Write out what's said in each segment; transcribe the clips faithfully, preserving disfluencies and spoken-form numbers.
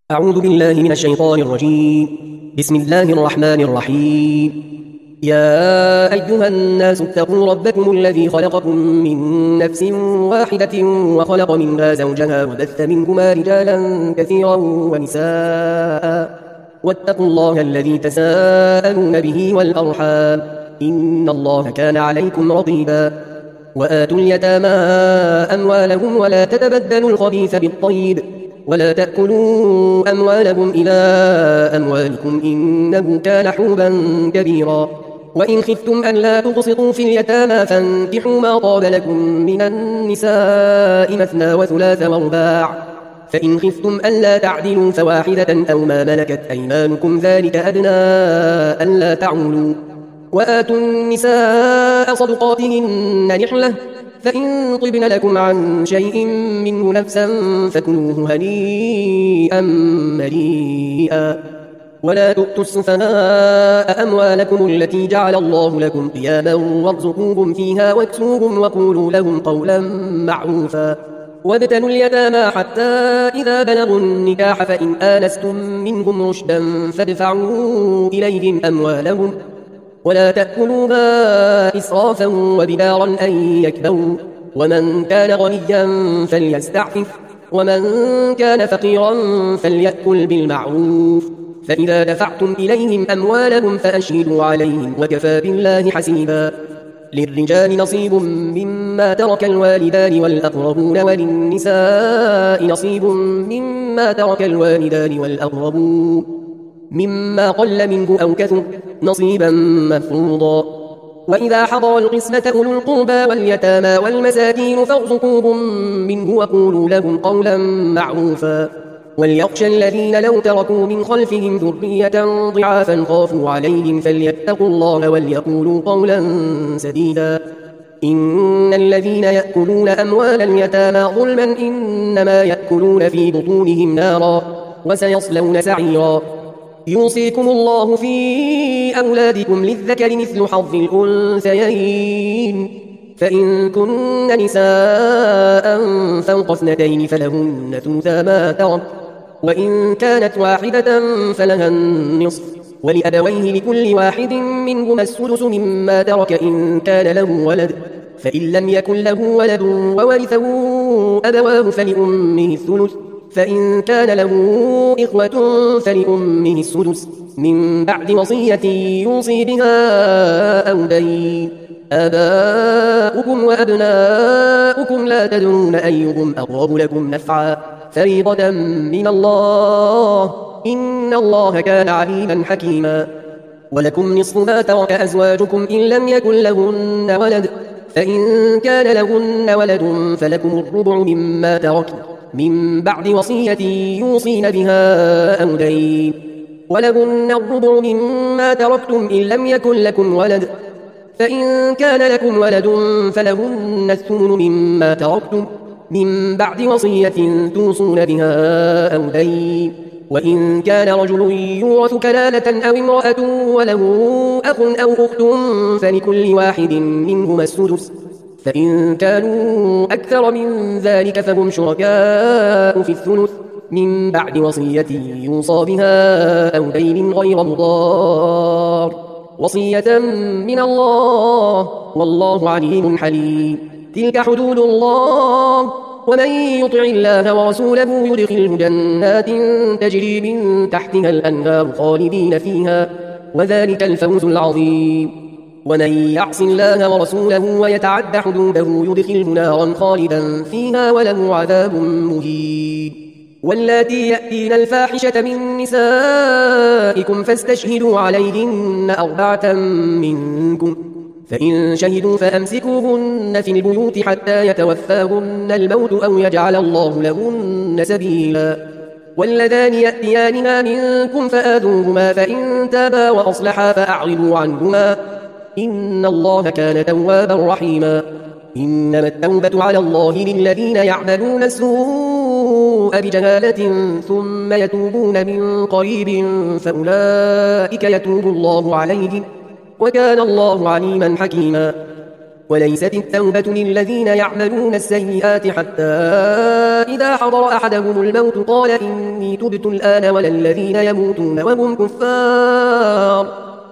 أعوذ بالله من الشيطان الرجيم. بسم الله الرحمن الرحيم. يا أيها الناس اتقوا ربكم الذي خلقكم من نفس واحدة وخلق منها زوجها وبث منهما رجالا كثيرا ونساء واتقوا الله الذي تساءلون به والأرحام إن الله كان عليكم رقيبا. وآتوا اليتامى أموالهم ولا تتبدلوا الخبيث بالطيب ولا تأكلوا أموالهم إلى أموالكم إنه كان حوبا كبيرا. وإن خفتم أن لا تقسطوا في اليتامى فانكحوا ما طاب لكم من النساء مثنى وثلاث ورباع، فإن خفتم أن لا تعدلوا فواحدة أو ما ملكت أيمانكم ذلك أدنى أن لا تعولوا. وآتوا النساء صدقاتهن نحلة، فإن طبن لكم عن شيء منه نفسا فكلوه هنيئا مريئا. ولا تؤتوا السفهاء أموالكم التي جعل الله لكم قياما وارزقوهم فيها واكسوهم وقولوا لهم قولا معروفا. وابتلوا اليتامى حتى إذا بلغوا النكاح فإن آنستم منهم رشدا فادفعوا إليهم أموالهم ولا تأكلوها إسرافا وبدارا أن يكبروا. ومن كان غنيا فليستعفف ومن كان فقيرا فليأكل بالمعروف. فإذا دفعتم إليهم أموالهم فأشهدوا عليهم وكفى بالله حسيبا. للرجال نصيب مما ترك الوالدان والأقربون وللنساء نصيب مما ترك الوالدان والأقربون مما قل منه أو كثر نصيبا مفروضا. وإذا حضر القسمة أولو القربى واليتامى والمساكين فارزقوهم منه وقولوا لهم قولا معروفا. وليخشى الذين لو تركوا من خلفهم ذرية ضعافا خافوا عليهم فليتقوا الله وليقولوا قولا سديدا. إن الذين يأكلون أموال اليتامى ظلما إنما يأكلون في بطونهم نارا وسيصلون سعيرا. يوصيكم الله في أولادكم للذكر مثل حظ الأنثيين، فإن كن نساء فوق اثنتين فلهن ثلثا ما ترك، وإن كانت واحدة فلها النصف، ولأبويه لكل واحد منهما السدس مما ترك إن كان له ولد، فإن لم يكن له ولد وورثه أبواه فلأمه الثلث، فإن كان له إخوة فلأمه السدس من بعد وصية يوصي بها أو دين. آباؤكم وأبناؤكم لا تدرون أيهم أقرب لكم نفعا فريضة من الله إن الله كان عليما حكيما. ولكم نصف ما ترك أزواجكم إن لم يكن لهن ولد، فإن كان لهن ولد فلكم الربع مما تركن من بعد وصية يوصين بها أو دين. ولهن الربع مما تركتم إن لم يكن لكم ولد، فإن كان لكم ولد فلهن الثمن مما تركتم من بعد وصية توصون بها أو دين. وإن كان رجل يورث كلالة أو امرأة وله أخ أو أخت فلكل واحد منهما السدس، فإن كانوا أكثر من ذلك فهم شركاء في الثلث من بعد وصية يوصى بها أو دين غير مضار، وصية من الله والله عليم حليم. تلك حدود الله ومن يطع الله ورسوله يدخله جنات تجري من تحتها الأنهار خالدين فيها وذلك الفوز العظيم. ومن يعص الله ورسوله ويتعد حدوده يدخله نارا خالدا فيها وله عذاب مهين. واللاتي يأتين الفاحشة من نسائكم فاستشهدوا عليهن أربعة منكم، فإن شهدوا فأمسكوهن في البيوت حتى يتوفاهن الموت أو يجعل الله لهن سبيلا. واللذان يأتيانها منكم فآذوهما فإن تابا وأصلحا فأعرضوا عنهما إن الله كان توابا رحيما. إنما التوبة على الله للذين يعملون السوء بجهالة ثم يتوبون من قريب فأولئك يتوب الله عليهم وكان الله عليما حكيما. وليست التوبة للذين يعملون السيئات حتى إذا حضر أحدهم الموت قال إني تبت الآن ولا الذين يموتون وهم كفار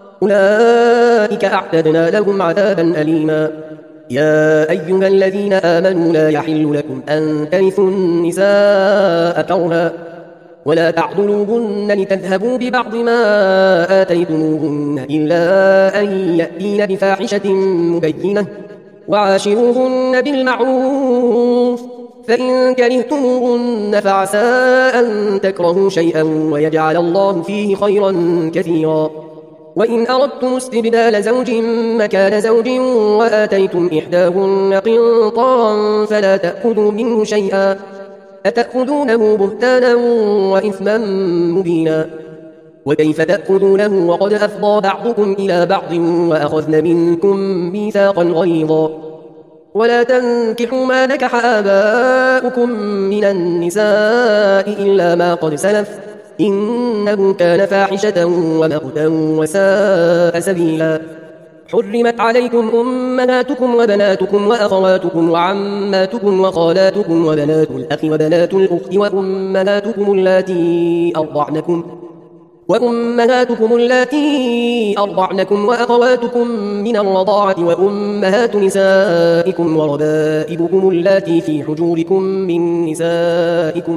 أولئك أعتدنا لهم عذابا أليما. يا أيها الذين آمنوا لا يحل لكم أن ترثوا النساء كرها ولا تعضلوهن لتذهبوا ببعض ما آتيتموهن إلا أن يأتين بفاحشة مبينة وعاشروهن بالمعروف فإن كرهتموهن فعسى أن تكرهوا شيئا ويجعل الله فيه خيرا كثيرا. وإن أردتم استبدال زوج مكان زوج وآتيتم إحداهن قنطارا فلا تأخذوا منه شيئا أتأخذونه بهتانا وإثما مبينا. وكيف تأخذونه وقد أفضى بعضكم إلى بعض وأخذن منكم ميثاقا غليظا. ولا تنكحوا ما نكح آباؤكم من النساء إلا ما قد سلف إنه كان فاحشة ومقتا وساء سبيلا. حرمت عليكم أمهاتكم وبناتكم وأخواتكم وعماتكم وخالاتكم وبنات الأخ وبنات الأخت وأمهاتكم اللاتي أرضعنكم وأمهاتكم اللاتي أرضعنكم وأخواتكم من الرضاعة وأمهات نسائكم وربائبكم اللاتي في حجوركم من نسائكم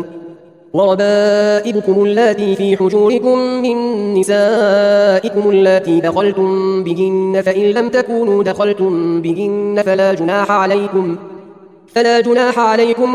وربائبكم اللاتي في حجوركم من نسائكم اللاتي دخلتم بهن فإن لم تكونوا دخلتم بهن فلا جناح عليكم فلا جناح عليكم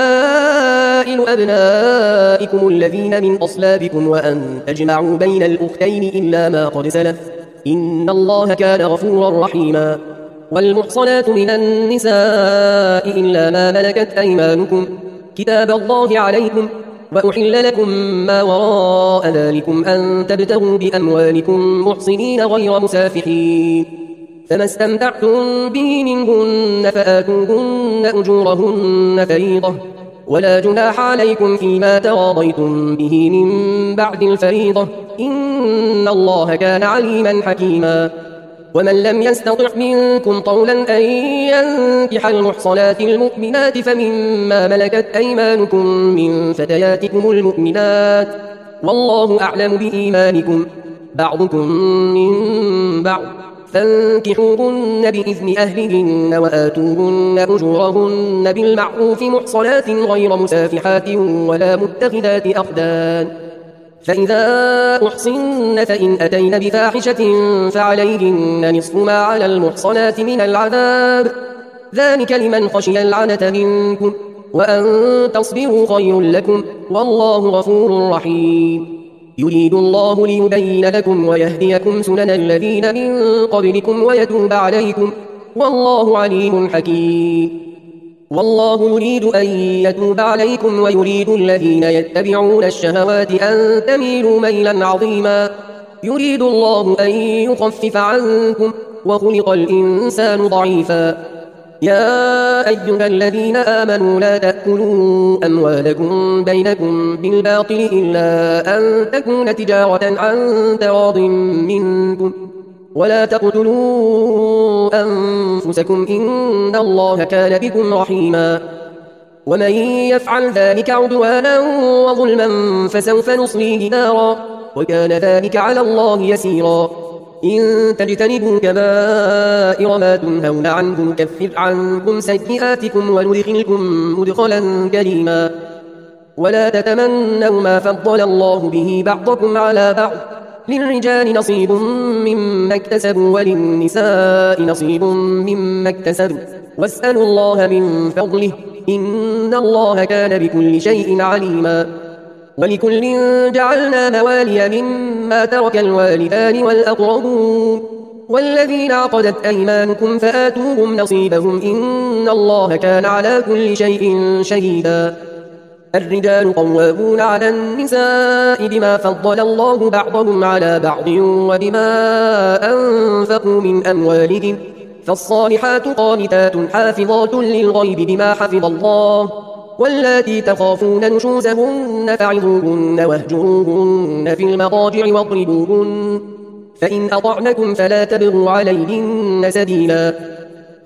وحلائل أبنائكم الذين من أصلابكم وأن تجمعوا بين الأختين إلا ما قد سلف إن الله كان غفورا رحيما. والمحصنات من النساء إلا ما ملكت أيمانكم كتاب الله عليكم وأحل لكم ما وراء ذلكم أن تبتغوا بأموالكم محصنين غير مسافحين فما استمتعتم به منهن فآتوهن أجورهن فريضة ولا جناح عليكم فيما تراضيتم به من بعد الفريضة إن الله كان عليما حكيما. ومن لم يستطع منكم طولا أن ينكح المحصنات المؤمنات فمما ملكت أيمانكم من فتياتكم المؤمنات والله أعلم بإيمانكم بعضكم من بعض فانكحوهن بإذن أهلهن وآتوهن أجورهن بالمعروف محصنات غير مسافحات ولا متخذات أخدان فإذا أحصن فإن أتين بفاحشة فعليهن نصف ما على المحصنات من العذاب ذلك لمن خشي العنة منكم وأن تصبروا خير لكم والله غفور رحيم. يريد الله ليبين لكم ويهديكم سنن الذين من قبلكم ويتوب عليكم والله عليم حكيم. والله يريد أن يتوب عليكم ويريد الذين يتبعون الشهوات أن تميلوا ميلا عظيما. يريد الله أن يخفف عنكم وخلق الإنسان ضعيفا. يا أيها الذين آمنوا لا تأكلوا أموالكم بينكم بالباطل إلا أن تكون تجارة عن تراض منكم ولا تقتلوا أنفسكم إن الله كان بكم رحيما. ومن يفعل ذلك عدوانا وظلما فسوف نصليه نارا وكان ذلك على الله يسيرا. إن تجتنبوا كبائر ما تنهون عنه نكفر عنكم سيئاتكم وندخلكم مدخلا كريما. ولا تتمنوا ما فضل الله به بعضكم على بعض للرجال نصيب مما اكتسبوا وللنساء نصيب مما اكتسبوا واسألوا الله من فضله إن الله كان بكل شيء عليما. ولكل جعلنا موالي مما ترك الوالدان والأقربون والذين عقدت أيمانكم فآتوهم نصيبهم إن الله كان على كل شيء شهيدا. الرجال قوامون على النساء بما فضل الله بعضهم على بعض وبما أنفقوا من أموالهم فالصالحات قانتات حافظات للغيب بما حفظ الله واللاتي تخافون نشوزهن فعظوهن واهجروهن في المضاجع واضربوهن فإن أطعنكم فلا تبغوا عليهن سبيلا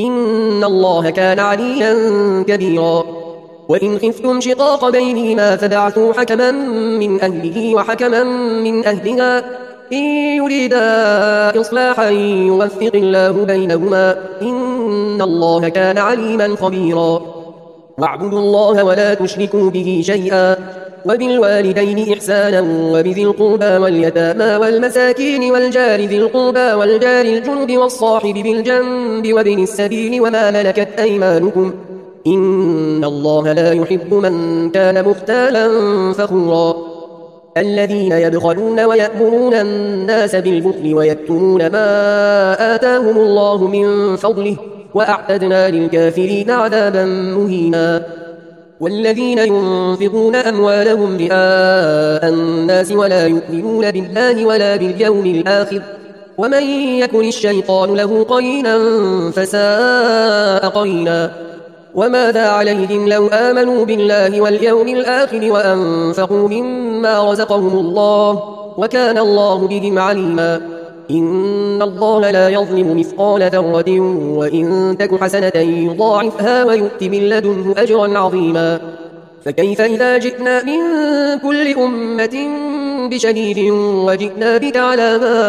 إن الله كان عليا كبيرا وإن خفتم شقاق بينهما فبعثوا حكما من أهله وحكما من أهلها إن يريدا إصلاحا يوفق الله بينهما إن الله كان عليما خبيرا واعبدوا الله ولا تشركوا به شيئا وبالوالدين إحسانا وبذي القربى واليتامى والمساكين والجار ذي القربى والجار الجنب والصاحب بالجنب وابن السبيل وما ملكت أيمانكم إن الله لا يحب من كان مختالا فخورا الذين يبخلون ويأمرون الناس بالبخل ويكتمون ما آتاهم الله من فضله وأعتدنا للكافرين عذابا مهينا والذين ينفقون أموالهم رئاء الناس ولا يؤمنون بالله ولا باليوم الآخر ومن يكن الشيطان له قرينا فساء قرينا وماذا عليهم لو آمنوا بالله واليوم الآخر وأنفقوا مما رزقهم الله وكان الله بهم عليما إن الله لا يظلم مثقال ذرة وإن تك حسنة يضاعفها ويؤت من لدنه أجرا عظيما فكيف إذا جئنا من كل أمة بشهيد وجئنا بك على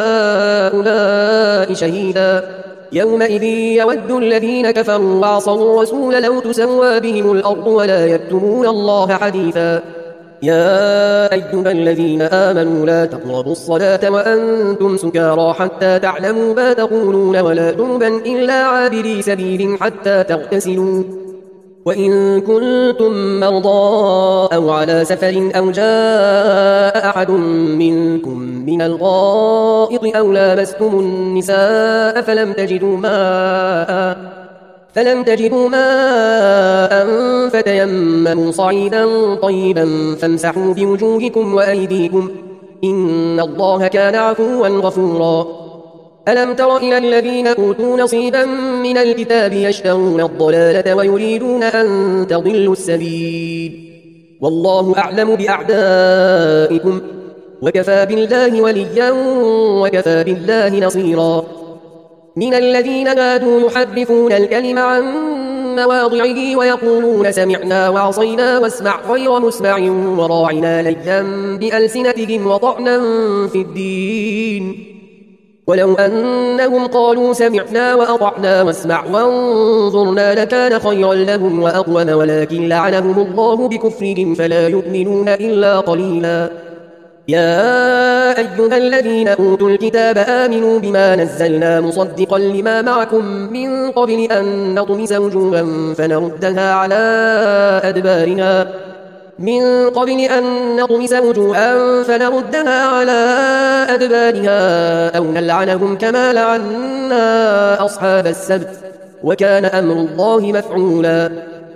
هؤلاء شهيدا يومئذ يود الذين كفروا وعصوا الرسول لو تسوى بهم الأرض ولا يكتمون الله حديثا يا أيها الذين آمنوا لا تقربوا الصلاة وأنتم سكارى حتى تعلموا ما تقولون ولا جنبا إلا عابري سبيل حتى تغتسلوا وإن كنتم مرضى أو على سفر أو جاء أحد منكم من الغائط أو لامستم النساء فلم تجدوا ماء فلم تجدوا ماء فتيمموا صعيدا طيبا فامسحوا بوجوهكم وأيديكم إن الله كان عفوا غفورا ألم تر إلى الذين أوتوا نصيبا من الكتاب يشترون الضلالة ويريدون أن تضلوا السبيل والله أعلم بأعدائكم وكفى بالله وليا وكفى بالله نصيرا من الذين هادوا يحرفون الكلم عن مواضعه ويقولون سمعنا وعصينا واسمع غير مسمع وراعنا ليا بألسنتهم وطعنا في الدين ولو أنهم قالوا سمعنا وأطعنا واسمع وانظرنا لكان خيرا لهم وأقوم ولكن لعنهم الله بكفرهم فلا يؤمنون إلا قليلا يا أيها الذين أوتوا الكتاب آمنوا بما نزلنا مصدقا لما معكم من قبل أن نطمس وجوها فنردها على أدبارنا من قبل أن نطمس وجوها فنردها على أدبارها أو نلعنهم كما لعنا أصحاب السبت وكان أمر الله مفعولا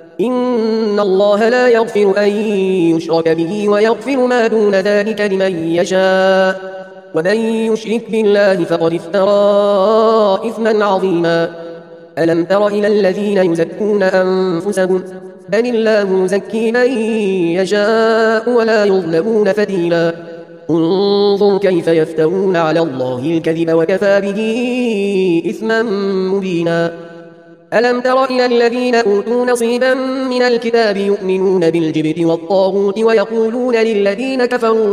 إن الله لا يغفر أن يشرك به ويغفر ما دون ذلك لمن يشاء ومن يشرك بالله فقد افترى إثما عظيما ألم تر إلى الذين يزكون أنفسهم بل الله يزكي من يشاء ولا يظلمون فتيلا انظر كيف يفترون على الله الكذب وكفى به إثما مبينا ألم تر إلى الذين أوتوا نصيبا من الكتاب يؤمنون بالجبت والطاغوت ويقولون للذين كفروا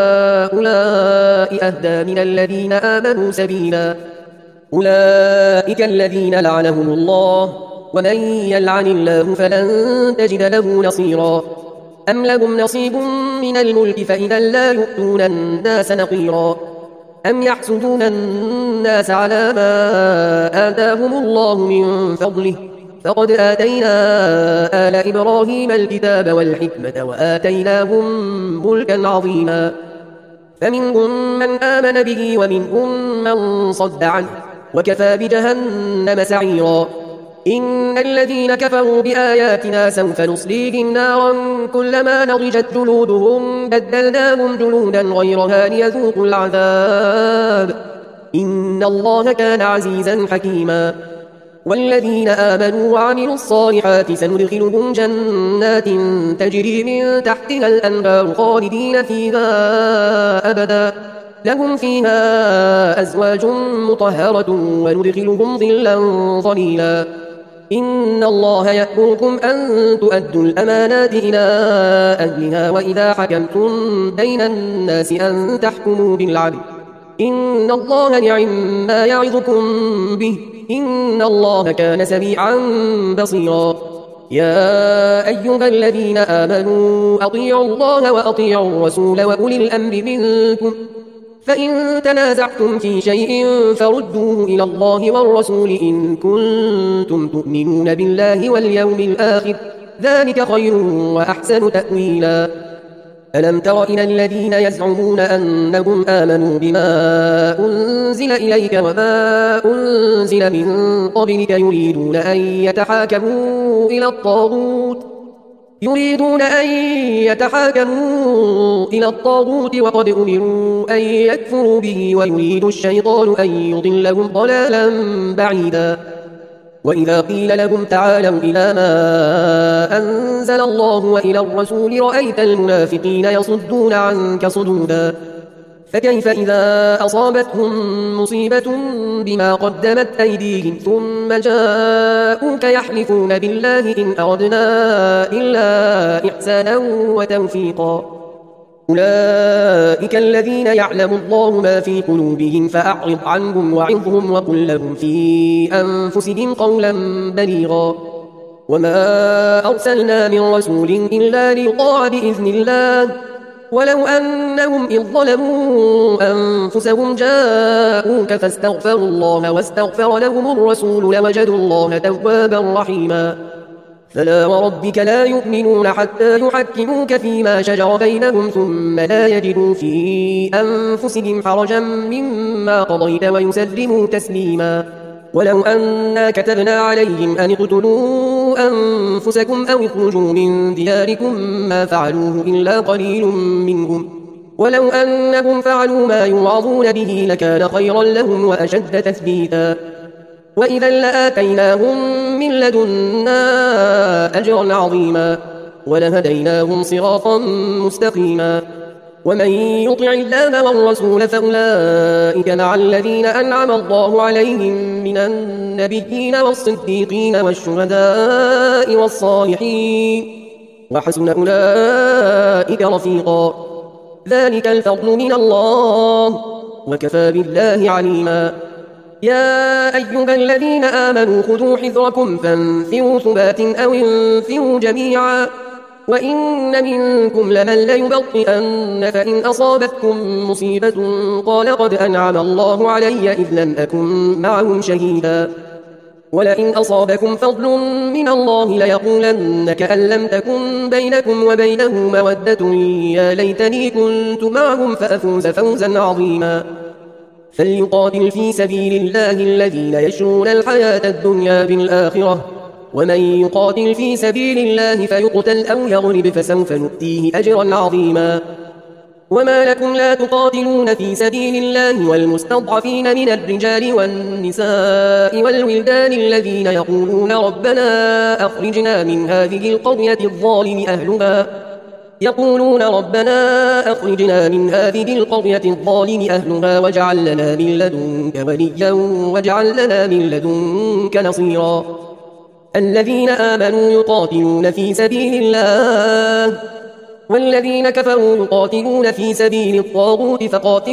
هؤلاء أهدى من الذين آمنوا سبيلا أولئك الذين لعنهم الله ومن يلعن الله فلن تجد له نصيرا أم لهم نصيب من الملك فإذا لا يؤتون الناس نقيرا أم يحسدون الناس على ما آتاهم الله من فضله فقد آتينا آل إبراهيم الكتاب والحكمة وآتيناهم ملكا عظيما فمنهم من آمن به ومنهم من صد عنه وكفى بجهنم سعيرا إن الذين كفروا بآياتنا سوف نصليهم نارا كلما نضجت جلودهم بدلناهم جلودا غيرها ليذوقوا العذاب إن الله كان عزيزا حكيما والذين آمنوا وعملوا الصالحات سندخلهم جنات تجري من تحتها الأنهار خالدين فيها أبدا لهم فيها أزواج مطهرة وندخلهم ظلا ظليلا إن الله يأمركم أن تؤدوا الأمانات إلى أهلها وإذا حكمتم بين الناس أن تحكموا بالعدل إن الله نعم ما يعظكم به إن الله كان سميعا بصيرا يا أيها الذين آمنوا أطيعوا الله وأطيعوا الرسول وأولي الأمر منكم فإن تنازعتم في شيء فردوه إلى الله والرسول إن كنتم تؤمنون بالله واليوم الآخر ذلك خير وأحسن تأويلا ألم تر إلى الذين يزعمون أنهم آمنوا بما أنزل إليك وما أنزل من قبلك يريدون أن يتحاكموا إلى الطاغوت يريدون أن يتحاكموا إلى الطاغوت وقد أمروا أن يكفروا به ويريد الشيطان أن يضلهم ضلالا بعيدا وإذا قيل لهم تعالوا إلى ما أنزل الله وإلى الرسول رأيت المنافقين يصدون عنك صدودا فكيف إذا أصابتهم مصيبة بما قدمت أيديهم ثم جاءوك يحلفون بالله إن أردنا إلا إحسانا وتوفيقا أولئك الذين يعلم الله ما في قلوبهم فأعرض عنهم وعظهم وقل لهم في أنفسهم قولا بليغا وما أرسلنا من رسول إلا ليطاع بإذن الله ولو أنهم إذ ظلموا أنفسهم جاءوك فاستغفروا الله واستغفر لهم الرسول لوجدوا الله توابا رحيما فلا وربك لا يؤمنون حتى يحكموك فيما شجر بينهم ثم لا يجدوا في أنفسهم حرجا مما قضيت ويسلموا تسليما ولو أنا كتبنا عليهم أن اقتلوا أنفسكم أو اخرجوا من دياركم ما فعلوه إلا قليل منهم ولو أنهم فعلوا ما يوعظون به لكان خيرا لهم وأشد تثبيتا وإذا لآتيناهم من لدنا أجرا عظيما ولهديناهم صراطا مستقيما ومن يطع الله والرسول فأولئك مع الذين أنعم الله عليهم من النبيين والصديقين والشهداء والصالحين وحسن أولئك رفيقا ذلك الفضل من الله وكفى بالله عليما يا أيها الذين آمنوا خذوا حذركم فانفروا ثبات أو انفروا جميعا وإن منكم لمن ليبطئن فإن أصابتكم مصيبة قال قد أنعم الله علي إذ لم أكن معهم شهيدا ولئن أصابكم فضل من الله ليقولن كأن لم تكن بينكم وبينه مودة يا ليتني كنت معهم فأفوز فوزا عظيما فليقاتل في سبيل الله الذين يشرون الحياة الدنيا بالآخرة ومن يقاتل في سبيل الله فيقتل أو يغلب فسوف نؤتيه أجرا عظيما وما لكم لا تقاتلون في سبيل الله والمستضعفين من الرجال والنساء والولدان الذين يقولون ربنا أخرجنا من هذه القرية الظالم أهلها يقولون ربنا أخرجنا من هذه القرية الظالم أهلها واجعل لنا من لدنك وليا واجعل لنا من لدنك نصيرا الذين آمنوا يقاتلون في سبيل الله والذين كفروا يقاتلون في سبيل الطاغوت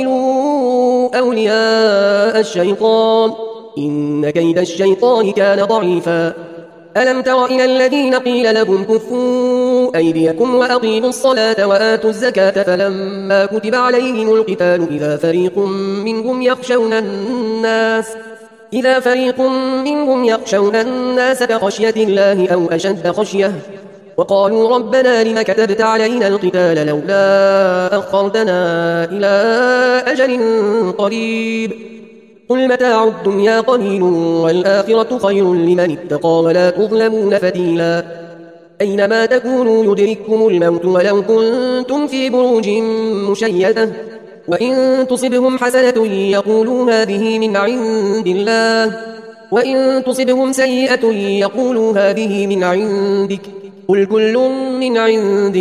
فقاتلوا أولياء الشيطان إن كيد الشيطان كان ضعيفا ألم تر إلى الذين قيل لهم كفوا أيديكم وأقيموا الصلاة وآتوا الزكاة فلما كتب عليهم القتال إذا فريق منهم يخشون الناس إذا فريق منهم يخشون الناس كخشية الله أو أشد خشية وقالوا ربنا لم كتبت علينا القتال لولا أخرتنا إلى أجل قريب قل متاع الدنيا قليل والآخرة خير لمن اتقى ولا تظلمون فتيلا أينما تكونوا يدرككم الموت ولو كنتم في بروج مشيدة وإن تصبهم حسنة يقولوا هذه من عند الله وإن تصبهم سيئة يقولوا هذه من عندك قل كل من عند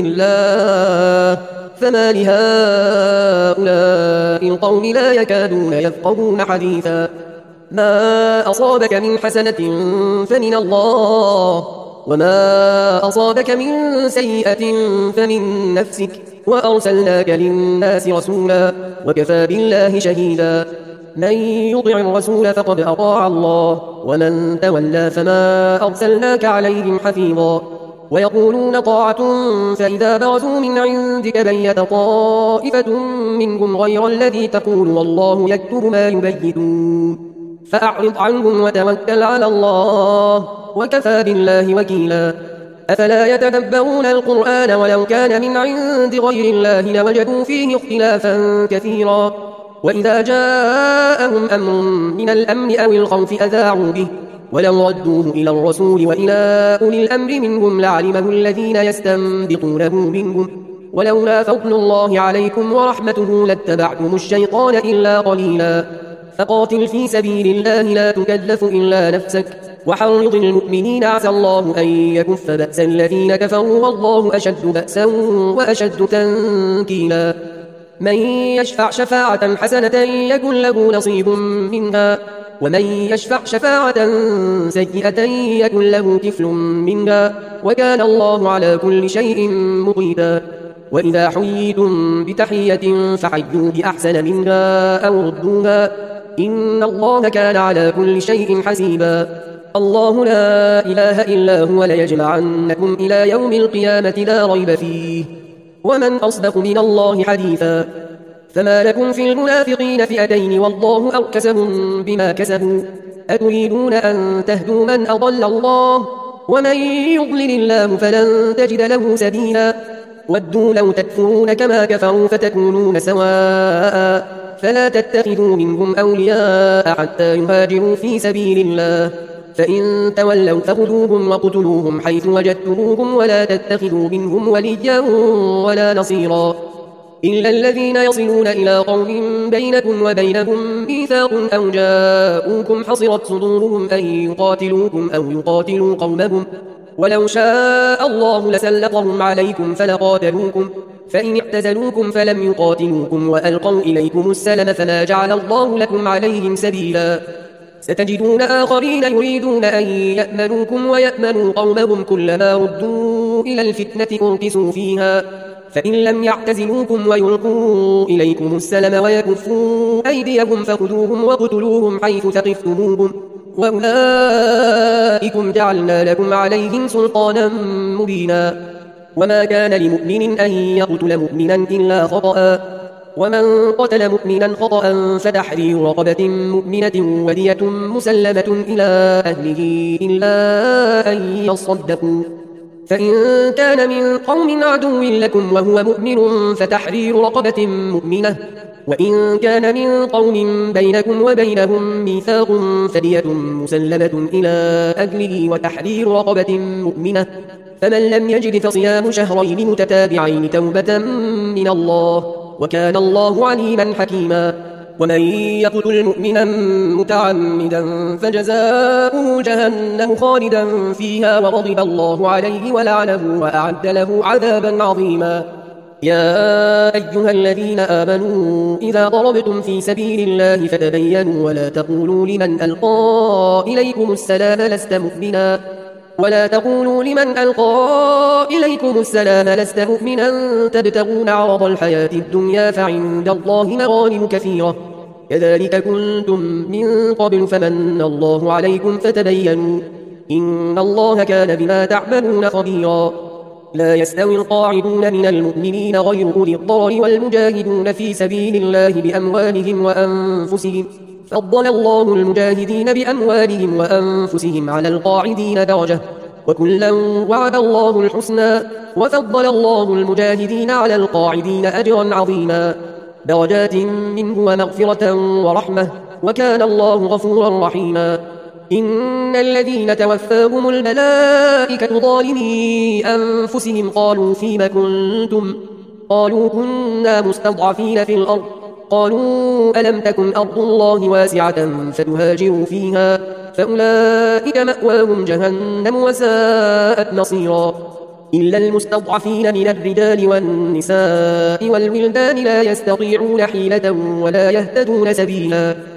الله فما لهؤلاء القوم لا يكادون يفقهون حديثا ما أصابك من حسنة فمن الله، وما أصابك من سيئة فمن نفسك، وأرسلناك للناس رسولا، وكفى بالله شهيدا. من يطع الرسول فقد أطاع الله، ومن تولى فما أرسلناك عليهم حفيظا. ويقولون طاعة فإذا برزوا من عندك بيت طائفة منهم غير الذي تقول والله يكتب ما يبيتون، فأعرض عنهم وتوكل على الله، وكفى بالله وكيلا. أفلا يتدبرون القرآن ولو كان من عند غير الله لوجدوا فيه اختلافا كثيرا، وإذا جاءهم أمر من الأمن أو الخوف أذاعوا به، ولو ردوه إلى الرسول وإلى أولي الأمر منهم لعلمه الذين يستنبطونه منهم، ولولا فضل الله عليكم ورحمته لاتبعتم الشيطان إلا قليلا. فقاتل في سبيل الله لا تكلف إلا نفسك، وحرض المؤمنين عسى الله أن يكف بأس الذين كفروا والله أشد بأسا وأشد تنكيلا. من يشفع شفاعة حسنة يكن له نصيب منها، ومن يشفع شفاعة سيئة يكن له كفل منها، وكان الله على كل شيء مقيتا. وإذا حييتم بتحية فحيوا بأحسن منها أو ردوها، إن الله كان على كل شيء حسيبا. الله لا إله إلا هو ليجمعنكم إلى يوم القيامة لا ريب فيه، ومن أصدق من الله حديثا. فما لكم في المنافقين فئتين والله أركسهم بما كسبوا، أتريدون أن تهدوا من أضل الله، ومن يضلل الله فلن تجد له سبيلا. ودوا لو تكفرون كما كفروا فتكونون سواء، فلا تتخذوا منهم أولياء حتى يهاجروا في سبيل الله، فإن تولوا فخذوهم وقتلوهم حيث وجدتموهم، ولا تتخذوا منهم وليا ولا نصيرا، إلا الذين يصلون إلى قوم بينكم وبينهم ميثاق أو جاءوكم حصرت صدورهم أن يقاتلوكم أو يقاتلوا قومهم، ولو شاء الله لسلطهم عليكم فلقاتلوكم، فإن اعتزلوكم فلم يقاتلوكم وألقوا إليكم السلم فما جعل الله لكم عليهم سبيلا. ستجدون آخرين يريدون أن يأمنوكم ويأمنوا قومهم كلما ردوا إلى الفتنة أركسوا فيها، فإن لم يعتزلوكم ويلقوا إليكم السلم ويكفوا أيديهم فخذوهم وقتلوهم حيث ثقفتموهم، وأولئكم جعلنا لكم عليهم سلطانا مبينا. وما كان لمؤمن أن يقتل مؤمنا إلا خطأ، ومن قتل مؤمنا خطأ فتحرير رقبة مؤمنة ودية مسلمة إلى أهله إلا أن يصدقوا، فإن كان من قوم عدو لكم وهو مؤمن فتحرير رقبة مؤمنة، وإن كان من قوم بينكم وبينهم ميثاق فدية مسلمة إلى أهله وتحرير رقبة مؤمنة، فمن لم يجد فصيام شهرين متتابعين توبة من الله، وكان الله عليما حكيما. ومن يقتل مؤمنا متعمدا فجزاؤه جهنم خالدا فيها وغضب الله عليه ولعنه وأعد له عذابا عظيما. يا أيها الذين آمنوا إذا ضربتم في سبيل الله فتبينوا ولا تقولوا لمن ألقى إليكم السلام لست مؤمنا ولا تقولوا لمن ألقى إليكم السلام لست مؤمنا تبتغون عرض الحياة الدنيا فعند الله مغانم كثيرة كذلك كنتم من قبل فمن الله عليكم فتبينوا إن الله كان بما تعملون خبيرا. لا يستوي القاعدون من المؤمنين غير أولي الضرر والمجاهدون في سبيل الله بأموالهم وأنفسهم، فضل الله المجاهدين بأموالهم وأنفسهم على القاعدين درجة، وكلا وعد الله الحسنى، وفضل الله المجاهدين على القاعدين أجرا عظيما، درجات منه ومغفرة ورحمة، وكان الله غفورا رحيما. إن الذين توفاهم الملائكة ظالمي أنفسهم قالوا فيم كنتم قالوا كنا مستضعفين في الأرض قالوا ألم تكن أرض الله واسعة فتهاجروا فيها فأولئك مأواهم جهنم وساءت مصيرا. إلا المستضعفين من الرجال والنساء والولدان لا يستطيعون حيلة ولا يهتدون سبيلا،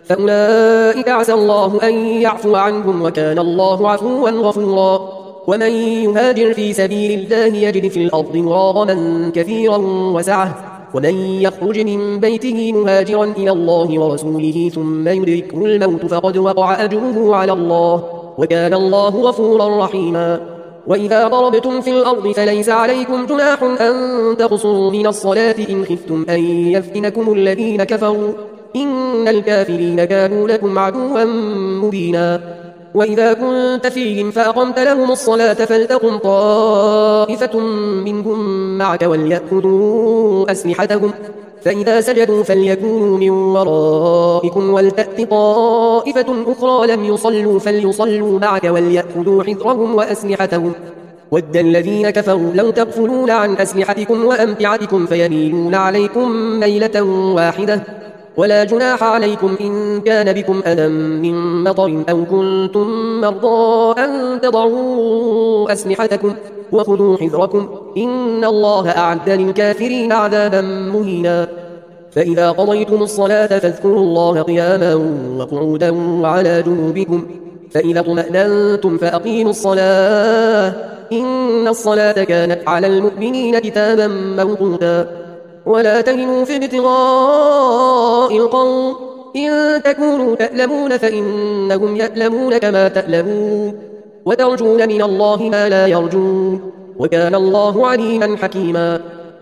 فأولئك عسى الله أن يعفو عنهم وكان الله عفوا غفورا. ومن يهاجر في سبيل الله يجد في الأرض مراغما كثيرا وسعة ومن يخرج من بيته مهاجرا إلى الله ورسوله ثم يدركه الموت فقد وقع أجره على الله وكان الله غفورا رحيما. وإذا ضربتم في الأرض فليس عليكم جناح أن تقصروا من الصلاة إن خفتم أن يفتنكم الذين كفروا إن الكافرين كانوا لكم عدوا مبينا. وإذا كنت فيهم فأقمت لهم الصلاة فلتقم طائفة منهم معك وليأخذوا أسلحتهم فإذا سجدوا فليكونوا من ورائكم ولتأت طائفة أخرى لم يصلوا فليصلوا معك وليأخذوا حذرهم وأسلحتهم ود الذين كفروا لو تغفلون عن أسلحتكم وأمتعتكم فيميلون عليكم ميلة واحدة ولا جناح عليكم إن كان بكم أذى من مطر أو كنتم مرضى أن تضعوا أسلحتكم وخذوا حذركم إن الله أعد للكافرين عذابا مهينا. فإذا قضيتم الصلاة فاذكروا الله قياما وقعودا وعلى جنوبكم فإذا اطمأننتم فأقيموا الصلاة إن الصلاة كانت على المؤمنين كتابا موقوتا. ولا تهنوا في ابتغاء القوم إن تكونوا تألمون فإنهم يألمون كما تألمون وترجون من الله ما لا يرجون وكان الله عليما حكيما.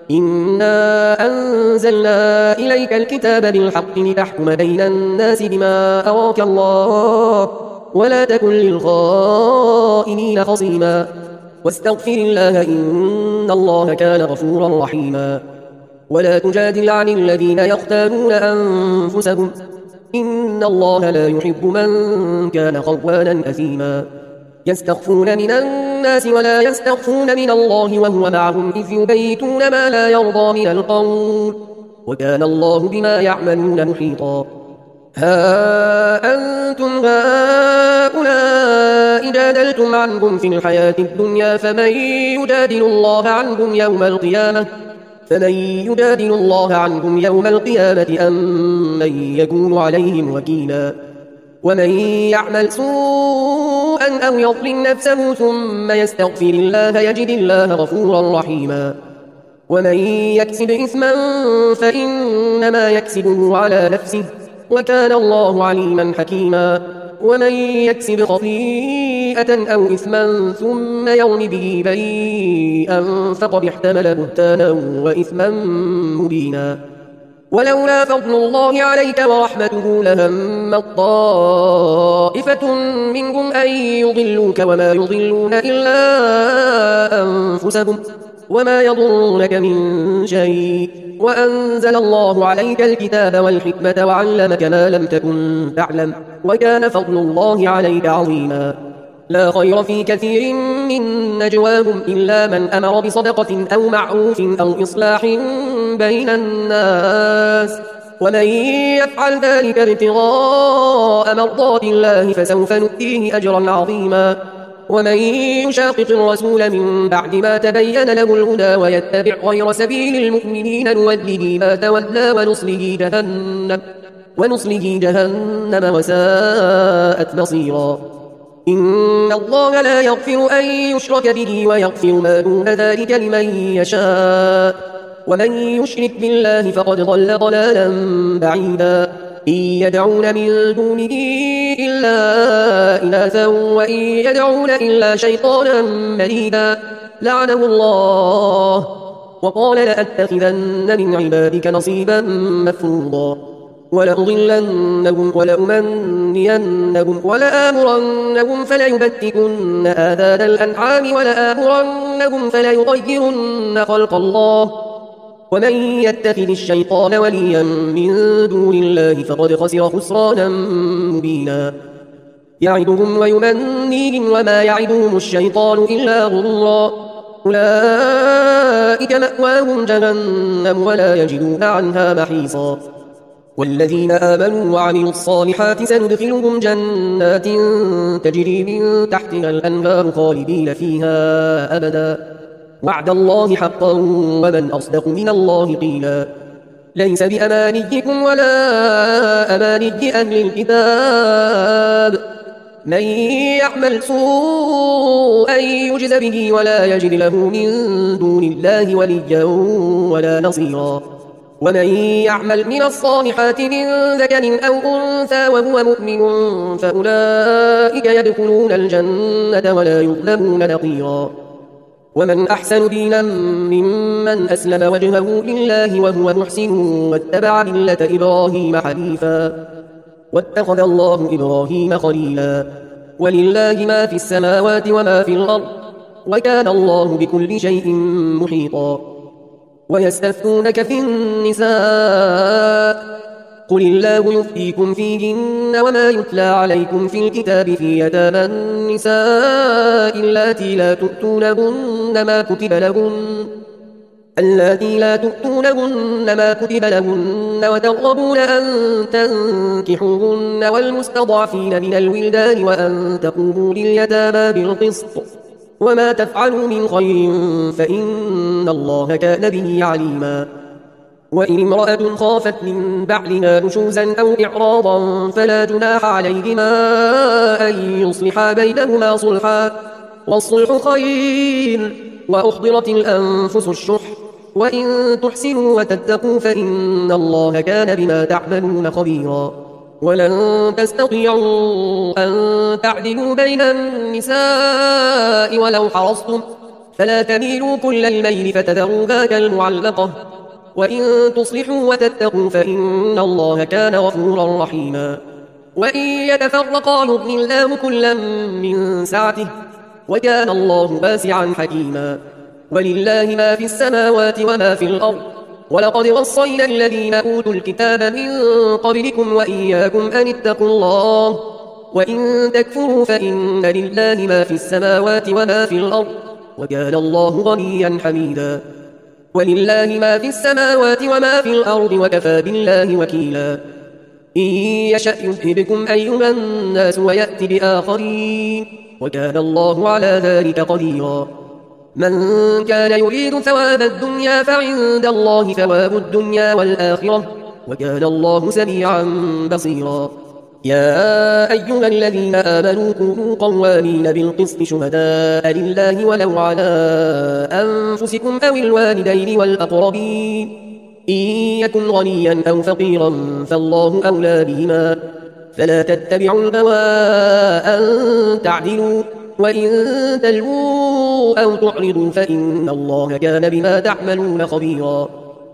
إنا أنزلنا إليك الكتاب بالحق لتحكم بين الناس بما أراك الله ولا تكن للخائنين خصيما واستغفر الله إن الله كان غفورا رحيما. ولا تجادل عن الذين يختارون أنفسهم إن الله لا يحب من كان خوانا أثيما. يستخفون من الناس ولا يستخفون من الله وهو معهم إذ يبيتون ما لا يرضى من القول وكان الله بما يعملون محيطا. ها أنتم هؤلاء جادلتم عنهم في الحياة الدنيا فمن يجادل الله عنهم يوم القيامة فمن يجادل الله عنهم يوم القيامة أم من يكون عليهم وكيلا. ومن يعمل سوءا أو يظلم نفسه ثم يستغفر الله يجد الله غفورا رحيما. ومن يكسب إثما فإنما يكسبه على نفسه وكان الله عليما حكيما. ومن يكسب خطيئة أو إثما ثم يرم به بريئا فقد احتمل بهتانا وإثما مبينا. ولولا فضل الله عليك ورحمته لهمت طائفة منهم أن يضلوك وما يضلون إلا أنفسهم وما يضرونك من شيء وأنزل الله عليك الكتاب والحكمة وعلمك ما لم تكن تعلم وكان فضل الله عليك عظيما. لا خير في كثير من نجواهم إلا من أمر بصدقة أو معروف أو إصلاح بين الناس ومن يفعل ذلك ابتغاء مرضات الله فسوف نؤتيه أجرا عظيما. ومن يشاقق الرسول من بعد ما تبين له الهدى ويتبع غير سبيل المؤمنين نوله ما تولى ونصله جهنم, ونصله جهنم وساءت مصيرا. إن الله لا يغفر أن يشرك به ويغفر ما دون ذلك لمن يشاء ومن يشرك بالله فقد ضل ضلالا بعيدا. إن يدعون من دونه إلا إناثا وإن يدعون إلا شيطانا مريدا لعنه الله وقال لأتخذن من عبادك نصيبا مفروضا ولأضلنهم ولأمنينهم ولآمرنهم فليبتكن آذان الأنعام ولآمرنهم فليغيرن خلق الله ومن يتخذ الشيطان وليا من دون الله فقد خسر خسرانا مبينا. يعدهم ويمنيهم وما يعدهم الشيطان إلا غرورا. أولئك مأواهم جهنم ولا يجدون عنها محيصا. والذين آمنوا وعملوا الصالحات سندخلهم جنات تجري من تحتها الأنهار خالدين فيها أبدا وعد الله حقا ومن أصدق من الله قيلا. ليس بأمانيكم ولا أماني أهل الكتاب، من يعمل سوءا يجز به ولا يجد له من دون الله وليا ولا نصيرا. ومن يعمل من الصالحات من ذكر أو أنثى وهو مؤمن فأولئك يدخلون الجنة ولا يظلمون نقيرا. ومن أحسن دينا ممن أسلم وجهه لله وهو محسن واتبع ملة إبراهيم حنيفا واتخذ الله إبراهيم خليلا. ولله ما في السماوات وما في الأرض وكان الله بكل شيء محيطا. ويستفتونك في النساء قل الله يفتيكم فيهن وما يتلى عليكم في الكتاب في يتامى النساء اللاتي لا تؤتونهن ما كتب لهن اللاتي لا تؤتونهن ما كتب لهن وترغبون أن تنكحوهن والمستضعفين من الولدان وأن تقوموا لليتامى بالقسط وما تفعلوا من خير فإن الله كان به عليما. وإن امرأة خافت من بعلها نشوزا أو إعراضا فلا جناح عليهما أن يصلحا بينهما صلحا والصلح خير وأحضرت الأنفس الشح وإن تحسنوا وتتقوا فإن الله كان بما تعملون خبيرا. ولن تستطيعوا أن تعدلوا بين النساء ولو حرصتم فلا تميلوا كل الميل فتذروها كالمعلقة وإن تصلحوا وتتقوا فإن الله كان غفورا رحيما. وإن يتفرقا يغني الله كلا من سعته وكان الله واسعا حكيما. ولله ما في السماوات وما في الأرض ولقد وصينا الذين أوتوا الكتاب من قبلكم وإياكم أن اتقوا الله وإن تكفروا فإن لله ما في السماوات وما في الأرض وكان الله غنيا حميدا. ولله ما في السماوات وما في الأرض وكفى بالله وكيلا. إن يشأ يذهبكم أيها الناس ويأتي بآخرين وكان الله على ذلك قديرا. من كان يريد ثواب الدنيا فعند الله ثواب الدنيا والآخرة وكان الله سميعا بصيرا. يا أيها الذين آمنوا كونوا قوامين بالقسط شهداء لله ولو على أنفسكم أو الوالدين والأقربين إن يكن غنيا أو فقيرا فالله أولى بهما فلا تتبعوا الهوى أن تعدلوا وإن تلووا أو تعرضوا فإن الله كان بما تعملون خبيرا.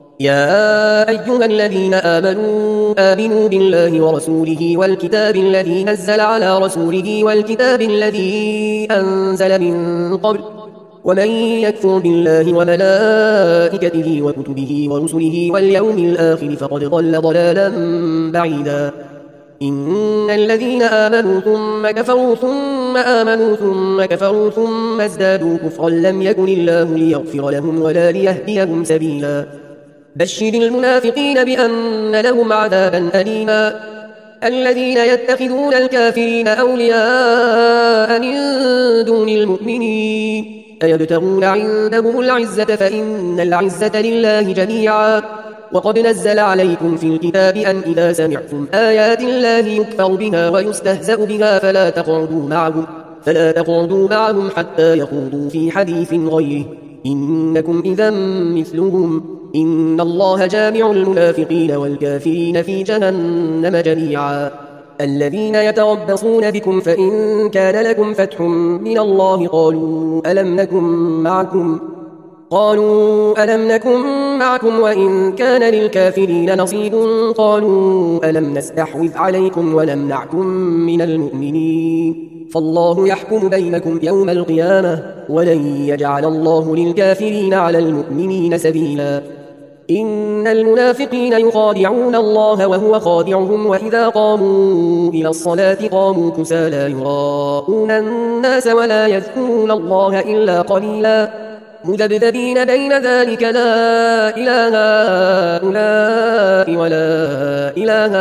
يا أيها الذين آمنوا آمنوا بالله ورسوله والكتاب الذي نزل على رسوله والكتاب الذي أنزل من قبل ومن يكفر بالله وملائكته وكتبه ورسله واليوم الآخر فقد ضل ضلالا بعيدا. إن الذين آمنوا ثم كفروا ثم آمنوا ثم كفروا ثم ازدادوا كفرا لم يكن الله ليغفر لهم ولا ليهديهم سبيلا. بشر المنافقين بأن لهم عذابا أليما. الذين يتخذون الكافرين أولياء من دون المؤمنين أيبتغون عندهم العزة فإن العزة لله جميعا. وقد نزل عليكم في الكتاب أن إذا سمعتم آيات الله يكفر بها ويستهزأ بها فلا تقعدوا معهم فلا تقعدوا معهم حتى يخوضوا في حديث غيره إنكم إذا مثلهم إن الله جامع المنافقين والكافرين في جهنم جميعا. الذين يتربصون بكم فإن كان لكم فتح من الله قالوا ألم نكن معكم قالوا ألم نكن معكم وإن كان للكافرين نصيب قالوا ألم نستحوذ عليكم ونمنعكم من المؤمنين فالله يحكم بينكم يوم القيامة ولن يجعل الله للكافرين على المؤمنين سبيلا. إن المنافقين يخادعون الله وهو خادعهم وإذا قاموا إلى الصلاة قاموا كسالى يراءون الناس ولا يذكرون الله إلا قليلا مذبذبين بين ذلك لا إله هؤلاء ولا إله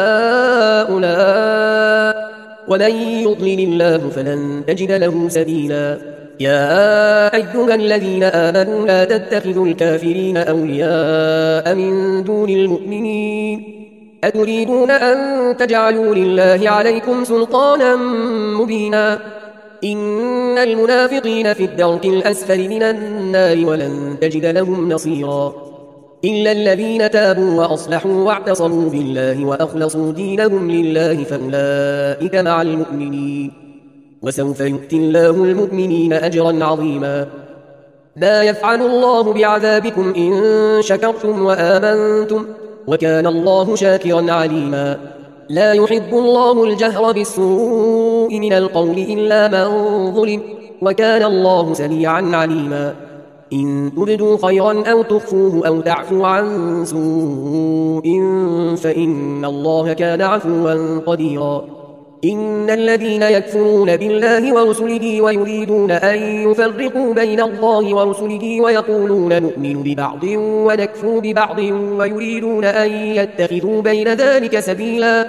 هؤلاء ومن يضلل الله فلن تجد له سبيلا. يا أيها الذين آمنوا لا تتخذوا الكافرين أولياء من دون المؤمنين أتريدون أن تجعلوا لله عليكم سلطانا مبينا إن المنافقين في الدرك الأسفل من النار ولن تجد لهم نصيرا إلا الذين تابوا وأصلحوا واعتصموا بالله وأخلصوا دينهم لله فأولئك مع المؤمنين وسوف يؤتي الله المؤمنين أجرا عظيما لا يفعل الله بعذابكم إن شكرتم وآمنتم وكان الله شاكرا عليما لا يحب الله الجهر بالسوء من القول إلا من ظلم وكان الله سميعا عليما إن تبدوا خيرا أو تخفوه أو تعفوا عن سوء فإن الله كان عفوا قديرا إن الذين يكفرون بالله ورسله ويريدون أن يفرقوا بين الله ورسله ويقولون نؤمن ببعض ونكفر ببعض ويريدون أن يتخذوا بين ذلك سبيلا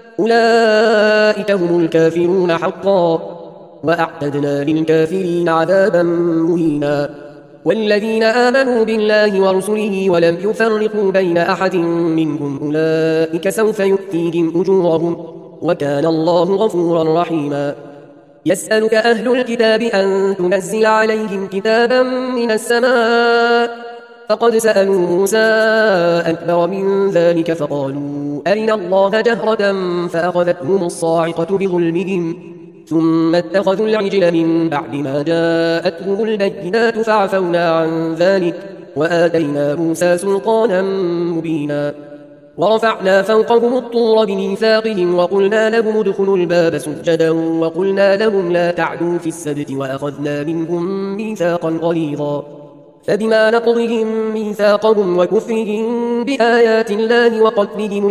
أولئك هم الكافرون حقا وأعتدنا للكافرين عذابا مهينا والذين آمنوا بالله ورسله ولم يفرقوا بين أحد منهم أولئك سوف يؤتيهم أجورهم وكان الله غفورا رحيما يسألك أهل الكتاب أن تنزل عليهم كتابا من السماء فقد سألوا موسى أكبر من ذلك فقالوا أرنا الله جهرة فأخذتهم الصاعقة بظلمهم ثم اتخذوا العجل من بعد ما جاءتهم البينات فعفونا عن ذلك وآتينا موسى سلطانا مبينا ورفعنا فوقهم الطور بميثاقهم وقلنا لهم ادخلوا الباب سجدا وقلنا لهم لا تعدوا في السبت وأخذنا منهم ميثاقا غليظا فبما نقضهم ميثاقهم وكفرهم بآيات الله وقتلهم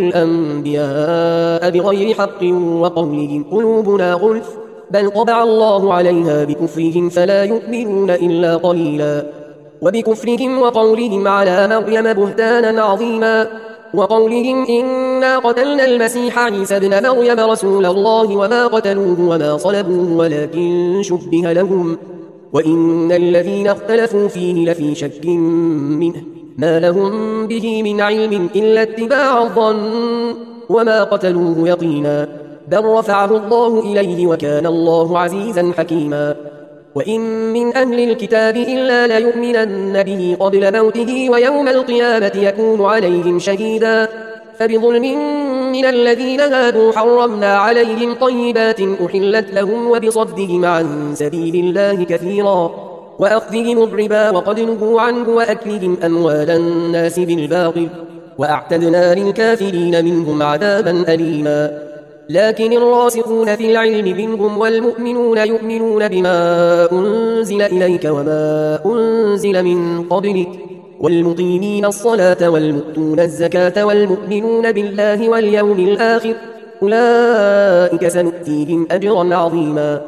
الأنبياء بغير حق وقولهم قلوبنا غلف بل طبع الله عليها بكفرهم فلا يؤمنون إلا قليلا وبكفرهم وقولهم على مريم بهتانا عظيما وقولهم إنا قتلنا المسيح عيسى ابن مريم رسول الله وما قتلوه وما صلبوه ولكن شبه لهم وإن الذين اختلفوا فيه لفي شك منه ما لهم به من علم إلا اتباع الظن وما قتلوه يقينا بل رفعه الله إليه وكان الله عزيزا حكيما وإن من أهل الكتاب إلا ليؤمنن به قبل موته ويوم القيامة يكون عليهم شهيدا فبظلم من الذين هادوا حرمنا عليهم طيبات أحلت لهم وبصدهم عن سبيل الله كثيرا وأخذهم الربا وقد نهوا عنه وأكلهم أموال الناس بالباطل وأعتدنا للكافرين منهم عذابا أليما لكن الراسخون في العلم منهم والمؤمنون يؤمنون بما أنزل إليك وما أنزل من قبلك والمقيمين الصلاة والمؤتون الزكاة والمؤمنون بالله واليوم الآخر أولئك سنؤتيهم أجرا عظيما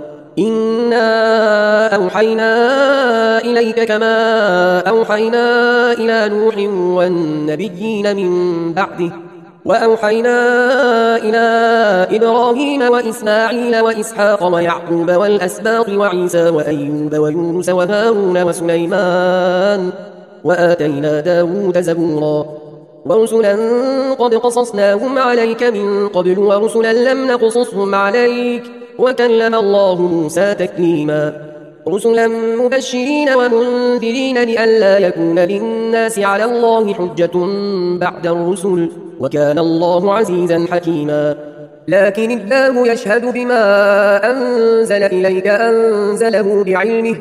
إنا أوحينا إليك كما أوحينا إلى نوح والنبيين من بعده وأوحينا إلى إبراهيم وإسماعيل وإسحاق ويعقوب والأسباط وعيسى وأيوب ويونس وهارون وسليمان وآتينا داود زبورا ورسلا قد قصصناهم عليك من قبل ورسلا لم نقصصهم عليك وكلم الله موسى تكليما رسلا مبشرين ومنذرين لئلا يكون للناس على الله حجة بعد الرسل وكان الله عزيزا حكيما لكن الله يشهد بما أنزل إليك أنزله بعلمه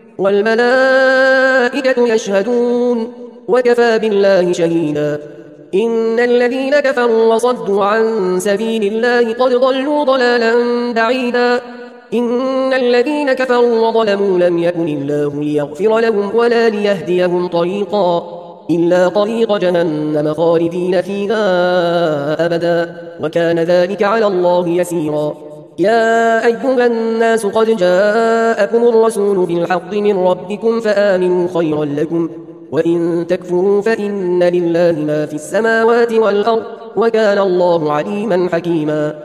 والملائكة يشهدون وكفى بالله شهيدا إن الذين كفروا وصدوا عن سبيل الله قد ضلوا ضلالا بعيدا إن الذين كفروا وظلموا لم يكن الله ليغفر لهم ولا ليهديهم طريقا إلا طريق جهنم خالدين فيها أبدا وكان ذلك على الله يسيرا يا أيها الناس قد جاءكم الرسول بالحق من ربكم فآمنوا خيرا لكم وإن تكفروا فإن لله ما في السماوات والأرض وكان الله عليما حكيما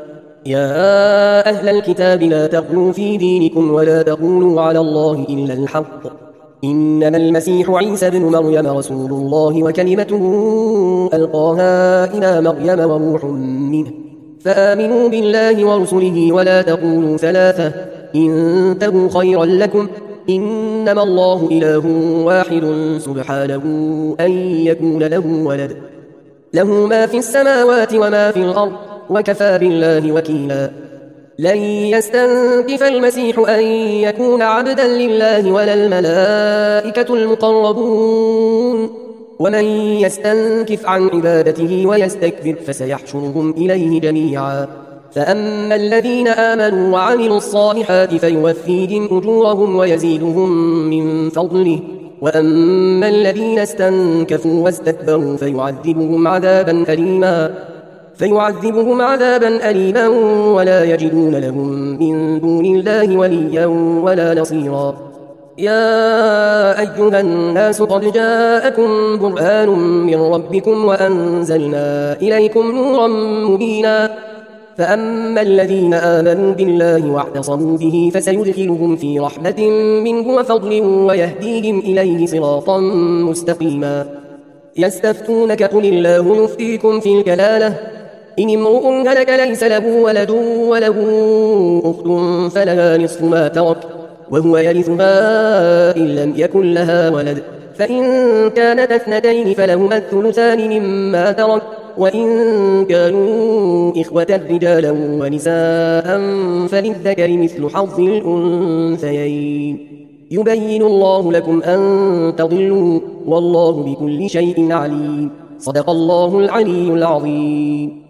يا أهل الكتاب لا تغلوا في دينكم ولا تقولوا على الله إلا الحق إنما المسيح عيسى بن مريم رسول الله وكلمته ألقاها إلى مريم وروح منه فآمنوا بالله ورسله ولا تقولوا ثلاثة انتهوا خيرا لكم إنما الله إله واحد سبحانه أن يكون له ولد له ما في السماوات وما في الأرض وكفى بالله وكيلا لن يستنكف المسيح أن يكون عبدا لله ولا الملائكة المقربون ومن يستنكف عن عبادته ويستكبر فسيحشرهم إليه جميعا فأما الذين آمنوا وعملوا الصالحات فيوفيهم أجورهم ويزيدهم من فضله وأما الذين استنكفوا واستكبروا فيعذبهم عذابا أليما فيعذبهم عذابا أليما ولا يجدون لهم من دون الله وليا ولا نصيرا يا أيها الناس قد جاءكم برهان من ربكم وأنزلنا إليكم نورا مبينا فأما الذين آمنوا بالله واعتصموا به فسيدخلهم في رحمة منه وفضل ويهديهم إليه صراطا مستقيما يستفتونك قل الله يفتيكم في الكلالة إن امرؤ هلك ليس له ولد وله أخت فلها نصف ما ترك وهو يرثها إن لم يكن لها ولد فإن كانت اثنتين فلهما الثلثان مما ترك وإن كانوا إخوة رجالا ونساء فللذكر مثل حظ الأنثيين يبين الله لكم أن تضلوا والله بكل شيء عليم صدق الله العلي العظيم.